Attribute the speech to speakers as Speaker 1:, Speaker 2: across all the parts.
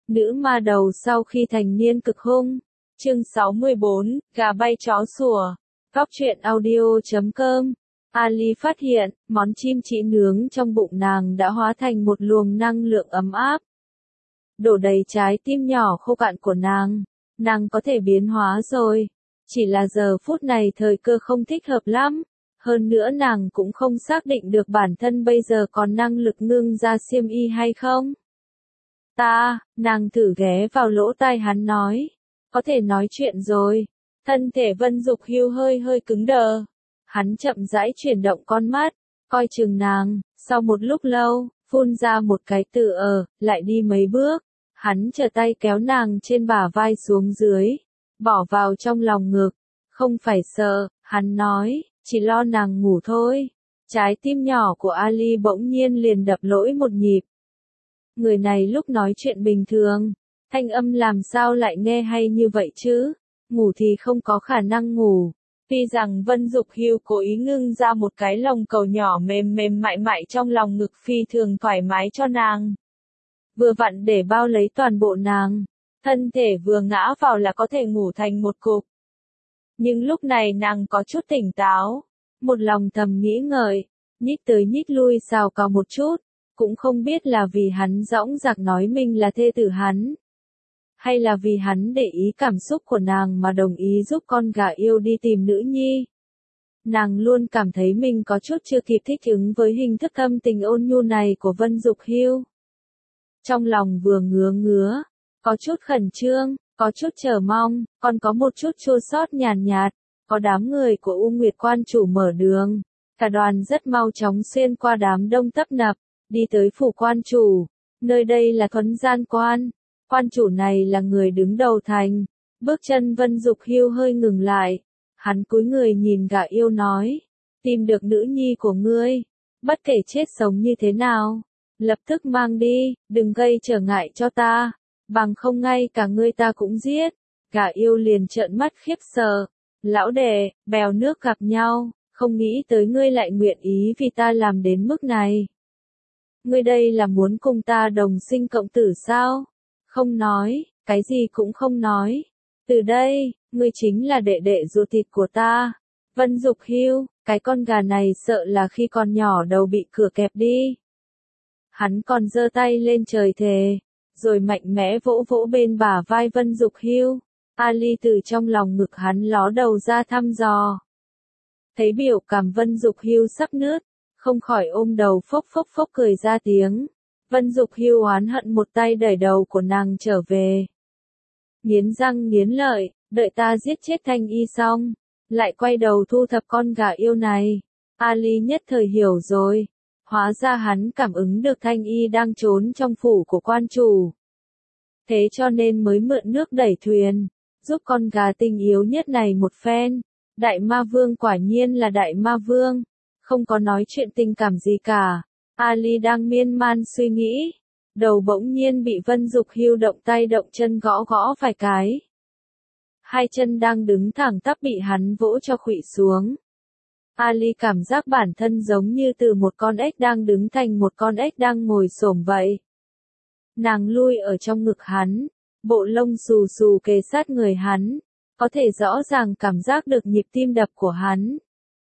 Speaker 1: Nữ ma đầu sau khi thành niên cực hung. Chương 64, gà bay chó sủa. Góc truyện audio.com. Ali phát hiện, món chim chỉ nướng trong bụng nàng đã hóa thành một luồng năng lượng ấm áp. Đổ đầy trái tim nhỏ khô cạn của nàng có thể biến hóa rồi. Chỉ là giờ phút này thời cơ không thích hợp lắm. Hơn nữa nàng cũng không xác định được bản thân bây giờ còn năng lực ngưng ra xiêm y hay không. Nàng thử ghé vào lỗ tai hắn nói. Có thể nói chuyện rồi. Thân thể Vân Dục Hưu hơi cứng đờ. Hắn chậm rãi chuyển động con mắt, coi chừng nàng, sau một lúc lâu, phun ra một cái từ lại đi mấy bước. Hắn trở tay kéo nàng trên bả vai xuống dưới, bỏ vào trong lòng ngực. Không phải sợ, hắn nói, chỉ lo nàng ngủ thôi. Trái tim nhỏ của Ali bỗng nhiên liền đập lỗi một nhịp. Người này lúc nói chuyện bình thường, thanh âm làm sao lại nghe hay như vậy chứ? Ngủ thì không có khả năng ngủ. Tuy rằng Vân Dục Hưu cố ý ngưng ra một cái lồng cầu nhỏ mềm mại trong lòng ngực phi thường thoải mái cho nàng. Vừa vặn để bao lấy toàn bộ nàng, thân thể vừa ngã vào là có thể ngủ thành một cục. Nhưng lúc này nàng có chút tỉnh táo, một lòng thầm nghĩ ngợi, nhích tới nhích lui xào cào một chút, cũng không biết là vì hắn dõng dạc nói mình là thê tử hắn. Hay là vì hắn để ý cảm xúc của nàng mà đồng ý giúp con gà yêu đi tìm nữ nhi. Nàng luôn cảm thấy mình có chút chưa kịp thích ứng với hình thức thâm tình ôn nhu này của Vân Dục Hưu. Trong lòng vừa ngứa, có chút khẩn trương, có chút chờ mong, còn có một chút chua xót nhàn nhạt. Có đám người của U Nguyệt Quan chủ mở đường. Cả đoàn rất mau chóng xuyên qua đám đông tấp nập, đi tới phủ quan chủ. Nơi đây là Thuấn Gian Quan. Quan chủ này là người đứng đầu thành. Bước chân Vân Dục Hưu hơi ngừng lại. Hắn cúi người nhìn gà yêu nói. Tìm được nữ nhi của ngươi. Bất kể chết sống như thế nào. Lập tức mang đi, đừng gây trở ngại cho ta. Bằng không ngay cả ngươi ta cũng giết. Gà yêu liền trợn mắt khiếp sợ. Lão đệ, bèo nước gặp nhau. Không nghĩ tới ngươi lại nguyện ý vì ta làm đến mức này. Ngươi đây là muốn cùng ta đồng sinh cộng tử sao? Không nói, cái gì cũng không nói. Từ đây, ngươi chính là đệ đệ ruột thịt của ta. Vân Dục Hưu, cái con gà này sợ là khi còn nhỏ đầu bị cửa kẹp đi. Hắn còn giơ tay lên trời thề, rồi mạnh mẽ vỗ bên bả vai Vân Dục Hưu. Ali từ trong lòng ngực hắn ló đầu ra thăm dò. Thấy biểu cảm Vân Dục Hưu sắp nứt, không khỏi ôm đầu phốc cười ra tiếng. Vân Dục Hưu oán hận một tay đẩy đầu của nàng trở về. Nghiến răng nghiến lợi, đợi ta giết chết Thanh Y xong, lại quay đầu thu thập con gà yêu này. Ali nhất thời hiểu rồi. Hóa ra hắn cảm ứng được Thanh Y đang trốn trong phủ của quan chủ. Thế cho nên mới mượn nước đẩy thuyền, giúp con gà tinh yếu nhất này một phen. Đại ma vương quả nhiên là đại ma vương, không có nói chuyện tình cảm gì cả. Ali đang miên man suy nghĩ, đầu bỗng nhiên bị Vân Dục Hưu động tay động chân gõ vài cái. Hai chân đang đứng thẳng tắp bị hắn vỗ cho khuỵu xuống. Ali cảm giác bản thân giống như từ một con ếch đang đứng thành một con ếch đang ngồi xổm vậy. Nàng lui ở trong ngực hắn, bộ lông xù kề sát người hắn, có thể rõ ràng cảm giác được nhịp tim đập của hắn.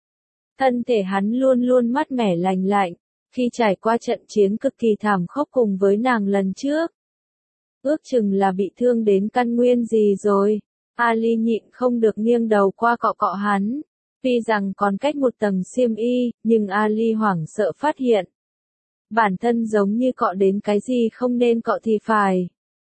Speaker 1: Thân thể hắn luôn mát mẻ lành lạnh, khi trải qua trận chiến cực kỳ thảm khốc cùng với nàng lần trước. Ước chừng là bị thương đến căn nguyên gì rồi. Ali nhịn không được nghiêng đầu qua cọ hắn. Tuy rằng còn cách một tầng xiêm y, nhưng Ali hoảng sợ phát hiện. Bản thân giống như cọ đến cái gì không nên cọ thì phải.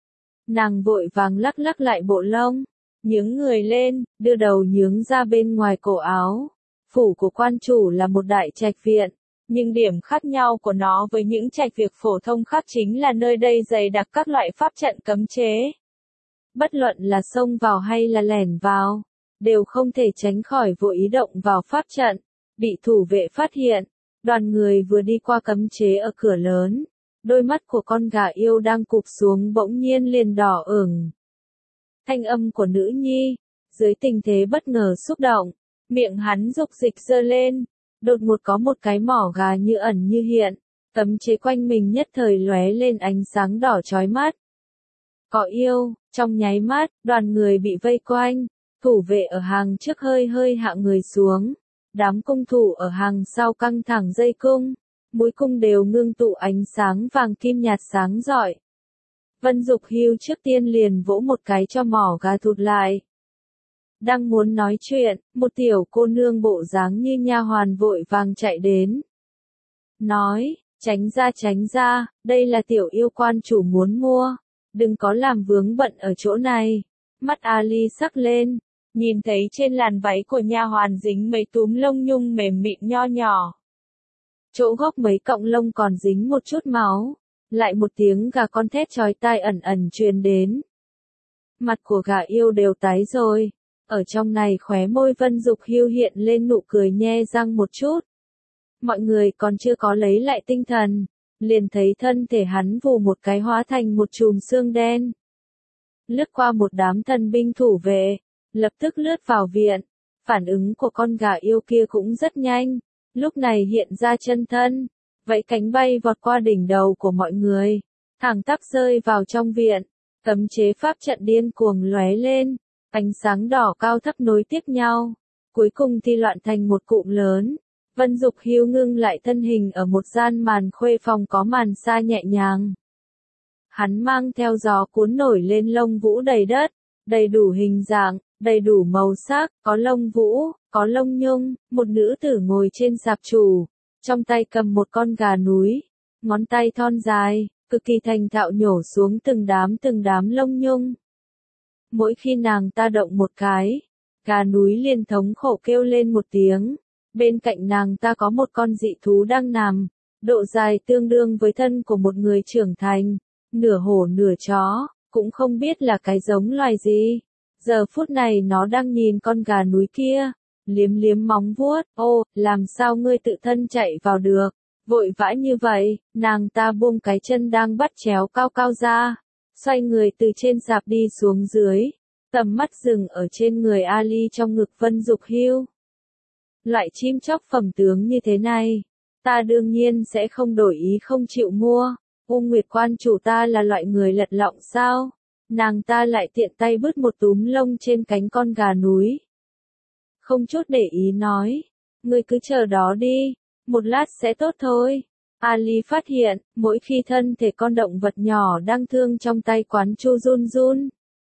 Speaker 1: Nàng vội vàng lắc lại bộ lông, nhướng người lên, đưa đầu nhướng ra bên ngoài cổ áo. Phủ của quan chủ là một đại trạch viện, nhưng điểm khác nhau của nó với những trạch viện phổ thông khác chính là nơi đây dày đặc các loại pháp trận cấm chế. Bất luận là xông vào hay là lẻn vào, đều không thể tránh khỏi vô ý động vào pháp trận, bị thủ vệ phát hiện. Đoàn người vừa đi qua cấm chế ở cửa lớn, đôi mắt của con gà yêu đang cụp xuống bỗng nhiên liền đỏ ửng. Thanh âm của nữ nhi, dưới tình thế bất ngờ xúc động, miệng hắn dục dịch giơ lên, đột ngột có một cái mỏ gà như ẩn như hiện, cấm chế quanh mình nhất thời lóe lên ánh sáng đỏ chói mắt. Có yêu, trong nháy mắt, đoàn người bị vây quanh, thủ vệ ở hàng trước hơi hơi hạ người xuống, đám cung thủ ở hàng sau căng thẳng dây cung, mũi cung đều ngưng tụ ánh sáng vàng kim nhạt sáng rọi. Vân Dục Hưu trước tiên liền vỗ một cái cho mỏ gà thụt lại. Đang muốn nói chuyện, một tiểu cô nương bộ dáng như nha hoàn vội vàng chạy đến. Nói, tránh ra, đây là tiểu yêu quan chủ muốn mua, đừng có làm vướng bận ở chỗ này. Mắt Ali sắc lên, nhìn thấy trên làn váy của nha hoàn dính mấy túm lông nhung mềm mịn nho nhỏ. Chỗ gốc mấy cọng lông còn dính một chút máu, lại một tiếng gà con thét chói tai ẩn ẩn truyền đến. Mặt của gà yêu đều tái rồi, ở trong này khóe môi Vân Dục Hưu hiện lên nụ cười nhe răng một chút. Mọi người còn chưa có lấy lại tinh thần, liền thấy thân thể hắn vù một cái hóa thành một chùm xương đen. Lướt qua một đám thần binh thủ vệ, lập tức lướt vào viện, phản ứng của con gà yêu kia cũng rất nhanh, lúc này hiện ra chân thân, vẫy cánh bay vọt qua đỉnh đầu của mọi người, thẳng tắp rơi vào trong viện, cấm chế pháp trận điên cuồng lóe lên, ánh sáng đỏ cao thấp nối tiếp nhau, cuối cùng thì loạn thành một cụm lớn. Vân Dục Hưu ngưng lại thân hình ở một gian màn khuê phòng có màn sa nhẹ nhàng. Hắn mang theo gió cuốn nổi lên lông vũ đầy đất, đầy đủ hình dạng, đầy đủ màu sắc, có lông vũ, có lông nhung, một nữ tử ngồi trên sạp chủ, trong tay cầm một con gà núi, ngón tay thon dài, cực kỳ thành thạo nhổ xuống từng đám lông nhung. Mỗi khi nàng ta động một cái, gà núi liền thống khổ kêu lên một tiếng. Bên cạnh nàng ta có một con dị thú đang nằm, độ dài tương đương với thân của một người trưởng thành, nửa hổ nửa chó, cũng không biết là cái giống loài gì. Giờ phút này nó đang nhìn con gà núi kia, liếm liếm móng vuốt, ô, làm sao ngươi tự thân chạy vào được, vội vã như vậy, nàng ta buông cái chân đang bắt chéo cao cao ra, xoay người từ trên sạp đi xuống dưới, tầm mắt dừng ở trên người Ali trong ngực Vân Dục Hưu. Loại chim chóc phẩm tướng như thế này, ta đương nhiên sẽ không đổi ý không chịu mua. U Nguyệt quan chủ ta là loại người lật lọng sao? Nàng ta lại tiện tay bứt một túm lông trên cánh con gà núi. Không chút để ý nói, ngươi cứ chờ đó đi, một lát sẽ tốt thôi. Ali phát hiện, mỗi khi thân thể con động vật nhỏ đang thương trong tay quán chu run run,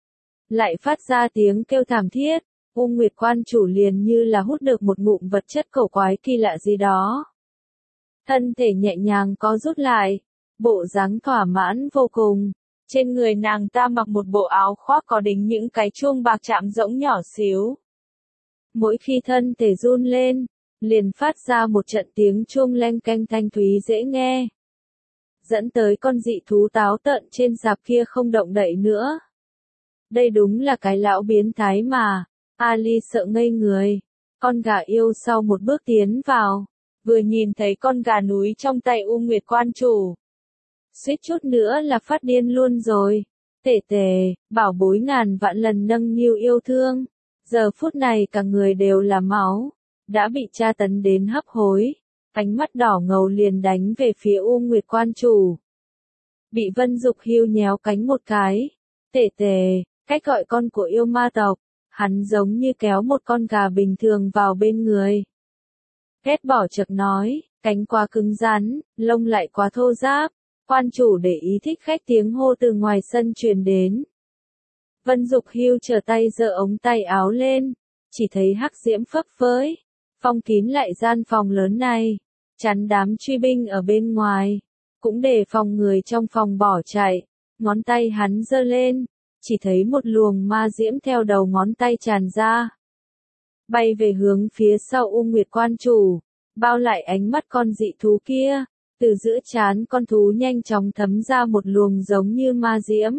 Speaker 1: lại phát ra tiếng kêu thảm thiết. U Nguyệt quan chủ liền như là hút được một ngụm vật chất cổ quái kỳ lạ gì đó. Thân thể nhẹ nhàng co rút lại, bộ dáng thỏa mãn vô cùng. Trên người nàng ta mặc một bộ áo khoác có đính những cái chuông bạc chạm rỗng nhỏ xíu. Mỗi khi thân thể run lên, liền phát ra một trận tiếng chuông leng keng thanh thúy dễ nghe. Dẫn tới con dị thú táo tợn trên sạp kia không động đậy nữa. Đây đúng là cái lão biến thái mà. Ali sợ ngây người, con gà yêu sau một bước tiến vào, vừa nhìn thấy con gà núi trong tay U Nguyệt quan chủ. Suýt chút nữa là phát điên luôn rồi, tể tề, bảo bối ngàn vạn lần nâng niu yêu thương, giờ phút này cả người đều là máu, đã bị tra tấn đến hấp hối, ánh mắt đỏ ngầu liền đánh về phía U Nguyệt quan chủ. Bị Vân Dục Hưu nhéo cánh một cái, tể tề, cách gọi con của yêu ma tộc. Hắn giống như kéo một con gà bình thường vào bên người. Ghét bỏ chợt nói, cánh quá cứng rắn, lông lại quá thô ráp. Quan chủ để ý thích khách tiếng hô từ ngoài sân truyền đến. Vân Dục Hưu trở tay giơ ống tay áo lên, chỉ thấy hắc diễm phấp phới, phong kín lại gian phòng lớn này, chắn đám truy binh ở bên ngoài, cũng để phòng người trong phòng bỏ chạy. Ngón tay hắn giơ lên, chỉ thấy một luồng ma diễm theo đầu ngón tay tràn ra, bay về hướng phía sau U Nguyệt quan chủ, bao lại ánh mắt con dị thú kia, từ giữa trán con thú nhanh chóng thấm ra một luồng giống như ma diễm.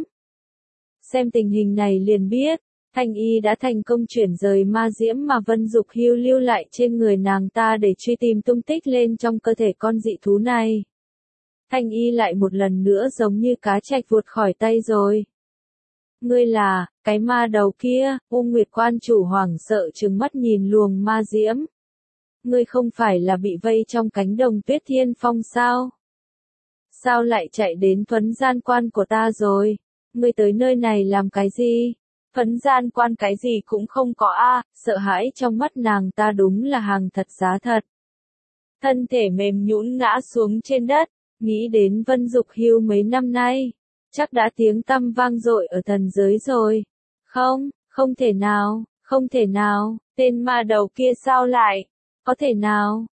Speaker 1: Xem tình hình này liền biết, Thanh Y đã thành công chuyển rời ma diễm mà Vân Dục Hưu lưu lại trên người nàng ta để truy tìm tung tích lên trong cơ thể con dị thú này. Thanh Y lại một lần nữa giống như cá trạch vụt khỏi tay rồi. Ngươi là, cái ma đầu kia, U Nguyệt quan chủ hoảng sợ trừng mắt nhìn luồng ma diễm. Ngươi không phải là bị vây trong cánh đồng tuyết thiên phong sao? Sao lại chạy đến thuấn gian quan của ta rồi? ngươi tới nơi này làm cái gì? Phấn gian quan cái gì cũng không có a, sợ hãi trong mắt nàng ta đúng là hàng thật giá thật. Thân thể mềm nhũn ngã xuống trên đất, nghĩ đến Vân Dục Hưu mấy năm nay, chắc đã tiếng tăm vang dội ở thần giới rồi. Không, không thể nào, không thể nào, tên ma đầu kia sao lại, có thể nào,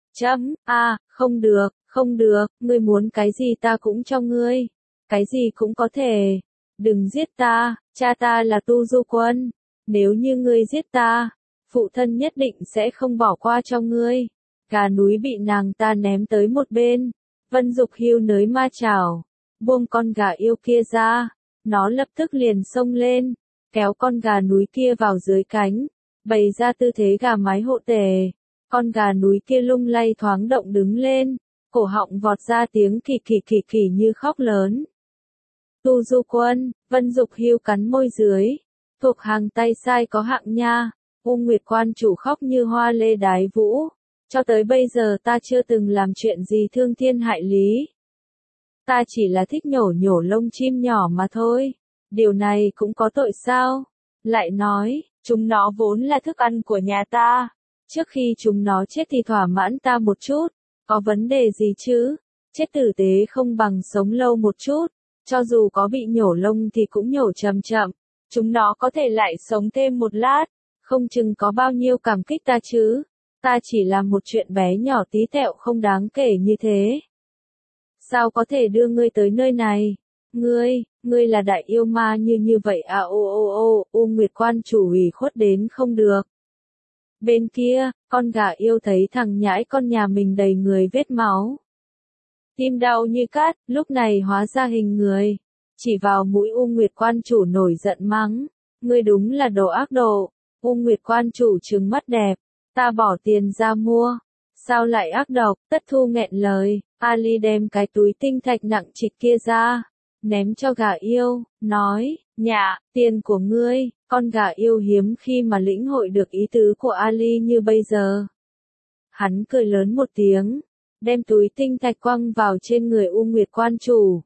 Speaker 1: không được, không được, ngươi muốn cái gì ta cũng cho ngươi, cái gì cũng có thể, đừng giết ta, cha ta là Tu Du Quân, nếu như ngươi giết ta, phụ thân nhất định sẽ không bỏ qua cho ngươi. Gà núi bị nàng ta ném tới một bên, Vân Dục Hưu nới ma chảo, buông con gà yêu kia ra, nó lập tức liền xông lên, kéo con gà núi kia vào dưới cánh, bày ra tư thế gà mái hộ tề. Con gà núi kia lung lay thoáng động đứng lên, cổ họng vọt ra tiếng kỳ như khóc lớn. Tu Du Quân, Vân Dục Hưu cắn môi dưới, thuộc hàng tay sai có hạng nha, U Nguyệt Quan chủ khóc như hoa lê đái vũ, cho tới bây giờ ta chưa từng làm chuyện gì thương thiên hại lý. Ta chỉ là thích nhổ lông chim nhỏ mà thôi, điều này cũng có tội sao? Lại nói, chúng nó vốn là thức ăn của nhà ta, trước khi chúng nó chết thì thỏa mãn ta một chút, có vấn đề gì chứ? Chết tử tế không bằng sống lâu một chút, cho dù có bị nhổ lông thì cũng nhổ chậm chậm, chúng nó có thể lại sống thêm một lát, không chừng có bao nhiêu cảm kích ta chứ. Ta chỉ làm một chuyện bé nhỏ tí tẹo không đáng kể như thế. Sao có thể đưa ngươi tới nơi này? Ngươi là đại yêu ma như vậy à? U Nguyệt Quan chủ ủy khuất đến không được. Bên kia, con gà yêu thấy thằng nhãi con nhà mình đầy người vết máu. Tim đau như cắt, lúc này hóa ra hình người. Chỉ vào mũi U Nguyệt Quan chủ nổi giận mắng. Ngươi đúng là đồ ác độ. U Nguyệt Quan chủ trừng mắt đẹp. Ta bỏ tiền ra mua. Sao lại ác độc? Tất Thu nghẹn lời. Ali đem cái túi tinh thạch nặng trịch kia ra, ném cho gà yêu, nói, nhạ, tiền của ngươi. Con gà yêu hiếm khi mà lĩnh hội được ý tứ của Ali như bây giờ. Hắn cười lớn một tiếng, đem túi tinh thạch quăng vào trên người U Nguyệt Quan chủ.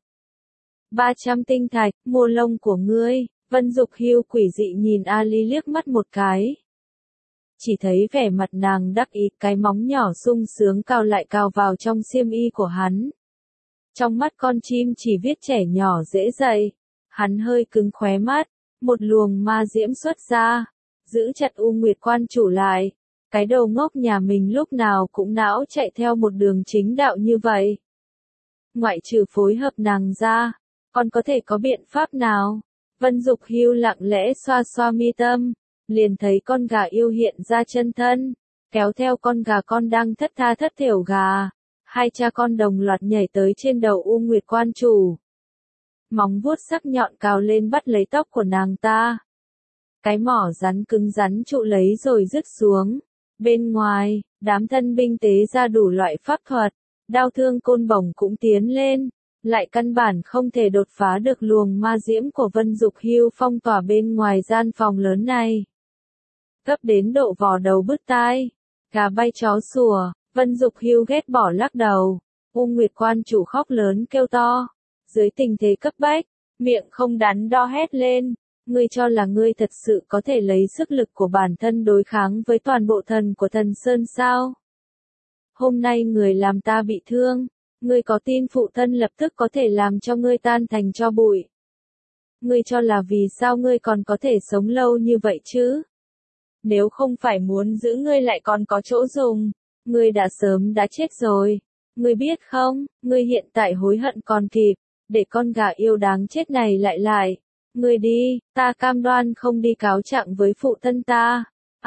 Speaker 1: 300 tinh thạch, mua lông của ngươi. Vân Dục Hưu quỷ dị nhìn Ali liếc mắt một cái. Chỉ thấy vẻ mặt nàng đắc ý, cái móng nhỏ sung sướng cào lại cào vào trong xiêm y của hắn. Trong mắt con chim chỉ viết trẻ nhỏ dễ dạy. Hắn hơi cứng khóe mắt, một luồng ma diễm xuất ra, giữ chặt U Nguyệt Quan chủ lại. Cái đầu ngốc nhà mình lúc nào cũng não chạy theo một đường chính đạo như vậy. Ngoại trừ phối hợp nàng ra, còn có thể có biện pháp nào? Vân Dục Hưu lặng lẽ xoa xoa mi tâm, liền thấy con gà yêu hiện ra chân thân, kéo theo con gà con đang thất tha thất thểu gà. Hai cha con đồng loạt nhảy tới trên đầu U Nguyệt Quan chủ. Móng vuốt sắc nhọn cào lên bắt lấy tóc của nàng ta. Cái mỏ rắn cứng rắn trụ lấy rồi rứt xuống. Bên ngoài, đám thân binh tế ra đủ loại pháp thuật, đao thương côn bổng cũng tiến lên, lại căn bản không thể đột phá được luồng ma diễm của Vân Dục Hưu phong tỏa bên ngoài gian phòng lớn này. Gấp đến độ vò đầu bứt tai, gà bay chó sủa, Vân Dục Hưu ghét bỏ lắc đầu. U Nguyệt Quan chủ khóc lớn kêu to, dưới tình thế cấp bách, miệng không đắn đo hét lên, ngươi cho là ngươi thật sự có thể lấy sức lực của bản thân đối kháng với toàn bộ thần của Thần Sơn sao? Hôm nay người làm ta bị thương, ngươi có tin phụ thân lập tức có thể làm cho ngươi tan thành tro bụi? Ngươi cho là vì sao ngươi còn có thể sống lâu như vậy chứ? Nếu không phải muốn giữ ngươi lại còn có chỗ dùng, ngươi đã sớm đã chết rồi. Ngươi biết không, ngươi hiện tại hối hận còn kịp, để con gà yêu đáng chết này lại. Ngươi đi, ta cam đoan không đi cáo trạng với phụ thân ta.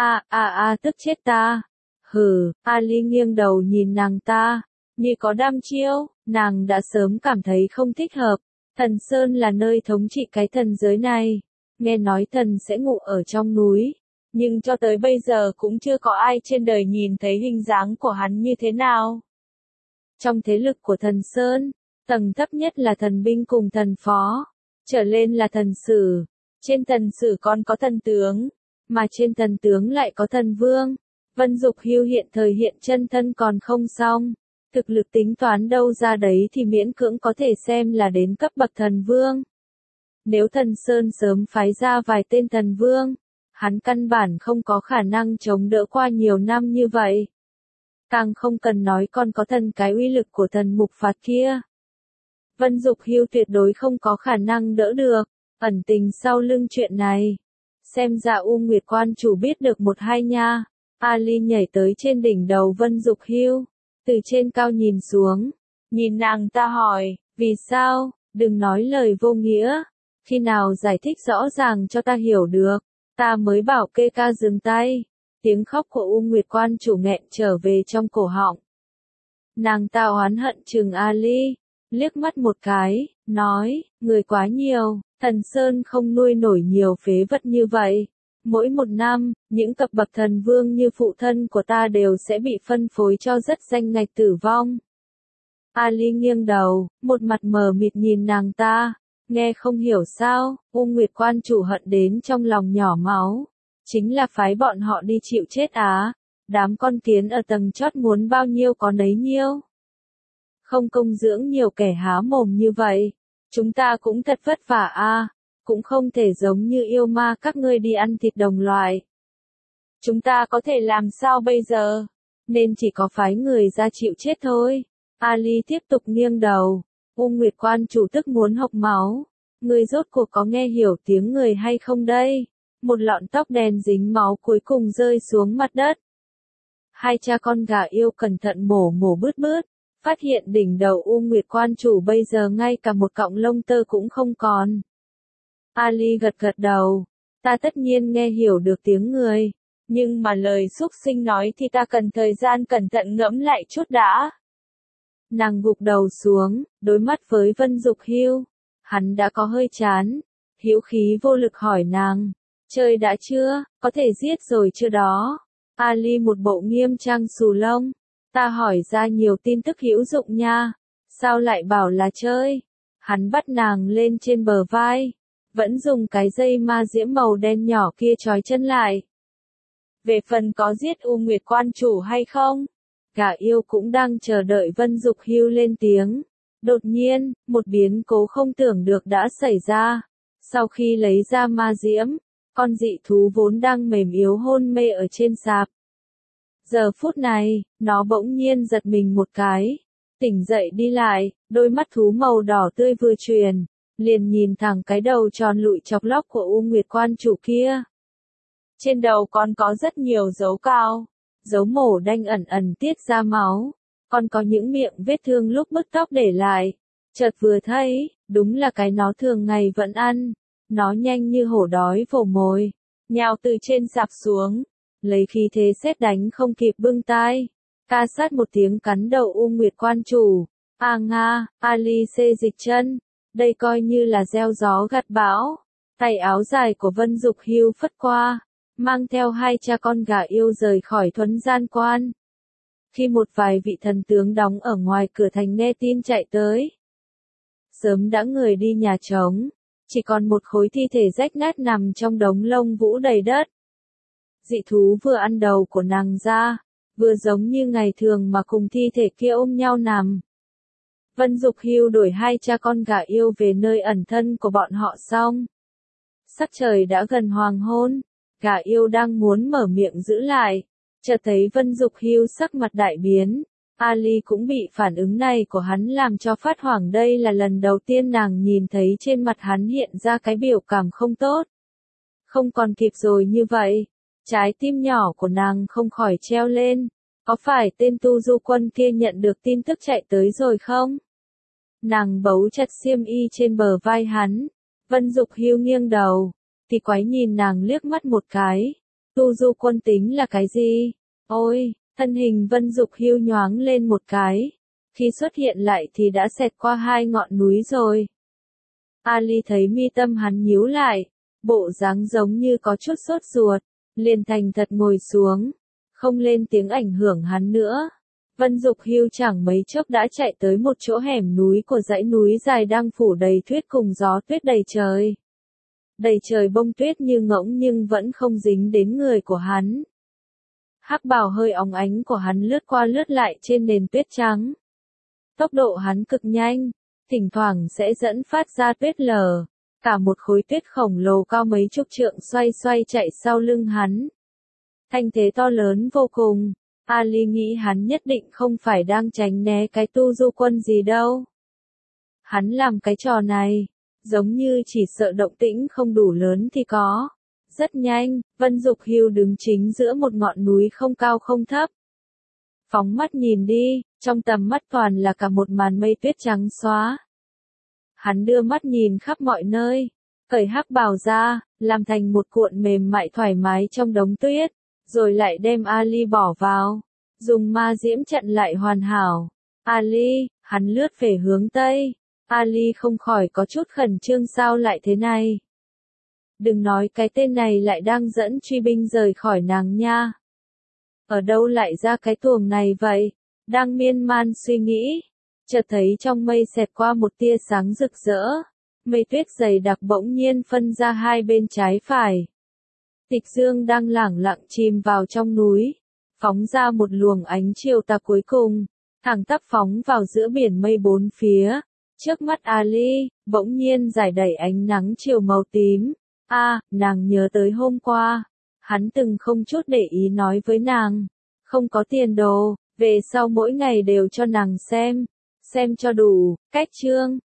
Speaker 1: Tức chết ta. Hừ, Ali nghiêng đầu nhìn nàng ta, như có đăm chiêu, nàng đã sớm cảm thấy không thích hợp. Thần Sơn là nơi thống trị cái thần giới này. Nghe nói thần sẽ ngủ ở trong núi. Nhưng cho tới bây giờ cũng chưa có ai trên đời nhìn thấy hình dáng của hắn như thế nào. Trong thế lực của Thần Sơn, tầng thấp nhất là thần binh cùng thần phó, trở lên là thần sử, trên thần sử còn có thần tướng, mà trên thần tướng lại có thần vương. Vân Dục Hưu hiện thời hiện chân thân còn không xong, thực lực tính toán đâu ra đấy thì miễn cưỡng có thể xem là đến cấp bậc thần vương. Nếu Thần Sơn sớm phái ra vài tên thần vương, hắn căn bản không có khả năng chống đỡ qua nhiều năm như vậy. Càng không cần nói còn có thần cái uy lực của thần mục phạt kia. Vân Dục Hưu tuyệt đối không có khả năng đỡ được, ẩn tình sau lưng chuyện này. Xem ra U Nguyệt Quan chủ biết được một hai nha. Ali nhảy tới trên đỉnh đầu Vân Dục Hưu, từ trên cao nhìn xuống, nhìn nàng ta hỏi, vì sao, đừng nói lời vô nghĩa, khi nào giải thích rõ ràng cho ta hiểu được, ta mới bảo kê ca dừng tay. Tiếng khóc của U Nguyệt Quan chủ nghẹn trở về trong cổ họng. Nàng ta oán hận trừng Ali, liếc mắt một cái, nói, người quá nhiều, Thần Sơn không nuôi nổi nhiều phế vật như vậy. Mỗi một năm, những cấp bậc thần vương như phụ thân của ta đều sẽ bị phân phối cho rất danh ngạch tử vong. Ali nghiêng đầu, một mặt mờ mịt nhìn nàng ta, nghe không hiểu sao, U Nguyệt Quan chủ hận đến trong lòng nhỏ máu. Chính là phái bọn họ đi chịu chết á, đám con kiến ở tầng chót muốn bao nhiêu có nấy nhiêu. Không công dưỡng nhiều kẻ há mồm như vậy, chúng ta cũng thật vất vả a, cũng không thể giống như yêu ma các ngươi đi ăn thịt đồng loại. Chúng ta có thể làm sao bây giờ? Nên chỉ có phái người ra chịu chết thôi. Ali tiếp tục nghiêng đầu, U Nguyệt Quan chủ tức muốn hộc máu. Người rốt cuộc có nghe hiểu tiếng người hay không đây? Một lọn tóc đen dính máu cuối cùng rơi xuống mặt đất. Hai cha con gà yêu cẩn thận mổ bứt bứt, phát hiện đỉnh đầu U Nguyệt Quan chủ bây giờ ngay cả một cọng lông tơ cũng không còn. Ali gật gật đầu, ta tất nhiên nghe hiểu được tiếng người, nhưng mà lời xúc sinh nói thì ta cần thời gian cẩn thận ngẫm lại chút đã. Nàng gục đầu xuống, đối mắt với Vân Dục Hưu, hắn đã có hơi chán, hữu khí vô lực hỏi nàng, chơi đã chưa, có thể giết rồi chưa đó. Ali một bộ nghiêm trang xù lông, ta hỏi ra nhiều tin tức hữu dụng nha, sao lại bảo là chơi? Hắn bắt nàng lên trên bờ vai, vẫn dùng cái dây ma diễm màu đen nhỏ kia trói chân lại. Về phần có giết U Nguyệt Quan chủ hay không? Gã yêu cũng đang chờ đợi Vân Dục Hưu lên tiếng. Đột nhiên, một biến cố không tưởng được đã xảy ra. Sau khi lấy ra ma diễm, con dị thú vốn đang mềm yếu hôn mê ở trên sạp. Giờ phút này, nó bỗng nhiên giật mình một cái, tỉnh dậy đi lại, đôi mắt thú màu đỏ tươi vừa truyền, liền nhìn thẳng cái đầu tròn lụi chọc lóc của U Nguyệt Quan chủ kia. Trên đầu còn có rất nhiều dấu cao, dấu mổ đanh ẩn ẩn tiết ra máu, còn có những miệng vết thương lúc bứt tóc để lại. Chợt vừa thấy, đúng là cái nó thường ngày vẫn ăn, nó nhanh như hổ đói vồ mồi, nhào từ trên sạp xuống, lấy khí thế sét đánh không kịp bưng tai, ca sát một tiếng cắn đầu U Nguyệt Quan chủ. A nga, Ali xê dịch chân, đây coi như là gieo gió gặt bão. Tay áo dài của Vân Dục Hưu phất qua, mang theo hai cha con gà yêu rời khỏi Thuấn Gian Quan. Khi một vài vị thần tướng đóng ở ngoài cửa thành nghe tin chạy tới, sớm đã người đi nhà trống, chỉ còn một khối thi thể rách nát nằm trong đống lông vũ đầy đất. Dị thú vừa ăn đầu của nàng ra, vừa giống như ngày thường mà cùng thi thể kia ôm nhau nằm. Vân Dục Hưu đuổi hai cha con gà yêu về nơi ẩn thân của bọn họ xong. Sắc trời đã gần hoàng hôn, gà yêu đang muốn mở miệng giữ lại, chợt thấy Vân Dục Hưu sắc mặt đại biến. Ali cũng bị phản ứng này của hắn làm cho phát hoảng, đây là lần đầu tiên nàng nhìn thấy trên mặt hắn hiện ra cái biểu cảm không tốt. Không còn kịp rồi như vậy, trái tim nhỏ của nàng không khỏi treo lên, có phải tên tu du quân kia nhận được tin tức chạy tới rồi không? Nàng bấu chặt xiêm y trên bờ vai hắn, Vân Dục Hưu nghiêng đầu, thì quái nhìn nàng liếc mắt một cái, tu du quân tính là cái gì? Ôi! Thân hình Vân Dục Hưu nhoáng lên một cái, khi xuất hiện lại thì đã xẹt qua hai ngọn núi rồi. Ali thấy mi tâm hắn nhíu lại, bộ dáng giống như có chút sốt ruột, liền thành thật ngồi xuống, không lên tiếng ảnh hưởng hắn nữa. Vân Dục Hưu chẳng mấy chốc đã chạy tới một chỗ hẻm núi của dãy núi dài đang phủ đầy tuyết cùng gió tuyết đầy trời. Đầy trời bông tuyết như ngỗng nhưng vẫn không dính đến người của hắn. Hắc bào hơi óng ánh của hắn lướt qua lướt lại trên nền tuyết trắng. Tốc độ hắn cực nhanh, thỉnh thoảng sẽ dẫn phát ra tuyết lở. Cả một khối tuyết khổng lồ cao mấy chục trượng xoay xoay chạy sau lưng hắn. Thanh thế to lớn vô cùng. Ali nghĩ hắn nhất định không phải đang tránh né cái tu du quân gì đâu. Hắn làm cái trò này, giống như chỉ sợ động tĩnh không đủ lớn thì có. Rất nhanh, Vân Dục Hưu đứng chính giữa một ngọn núi không cao không thấp. Phóng mắt nhìn đi, trong tầm mắt toàn là cả một màn mây tuyết trắng xóa. Hắn đưa mắt nhìn khắp mọi nơi, cởi hắc bào ra, làm thành một cuộn mềm mại thoải mái trong đống tuyết, rồi lại đem Ali bỏ vào, dùng ma diễm trận lại hoàn hảo. Ali, hắn lướt về hướng Tây. Ali không khỏi có chút khẩn trương, sao lại thế này? Đừng nói cái tên này lại đang dẫn truy binh rời khỏi nàng nha. Ở đâu lại ra cái tuồng này vậy? Đang miên man suy nghĩ, chợt thấy trong mây xẹt qua một tia sáng rực rỡ. Mây tuyết dày đặc bỗng nhiên phân ra hai bên trái phải. Tịch Dương đang lẳng lặng chìm vào trong núi, phóng ra một luồng ánh chiều tà cuối cùng, thẳng tắp phóng vào giữa biển mây bốn phía. Trước mắt Ali, bỗng nhiên rải đầy ánh nắng chiều màu tím. Nàng nhớ tới hôm qua, hắn từng không chút để ý nói với nàng, không có tiền đồ, về sau mỗi ngày đều cho nàng xem cho đủ. Cách chương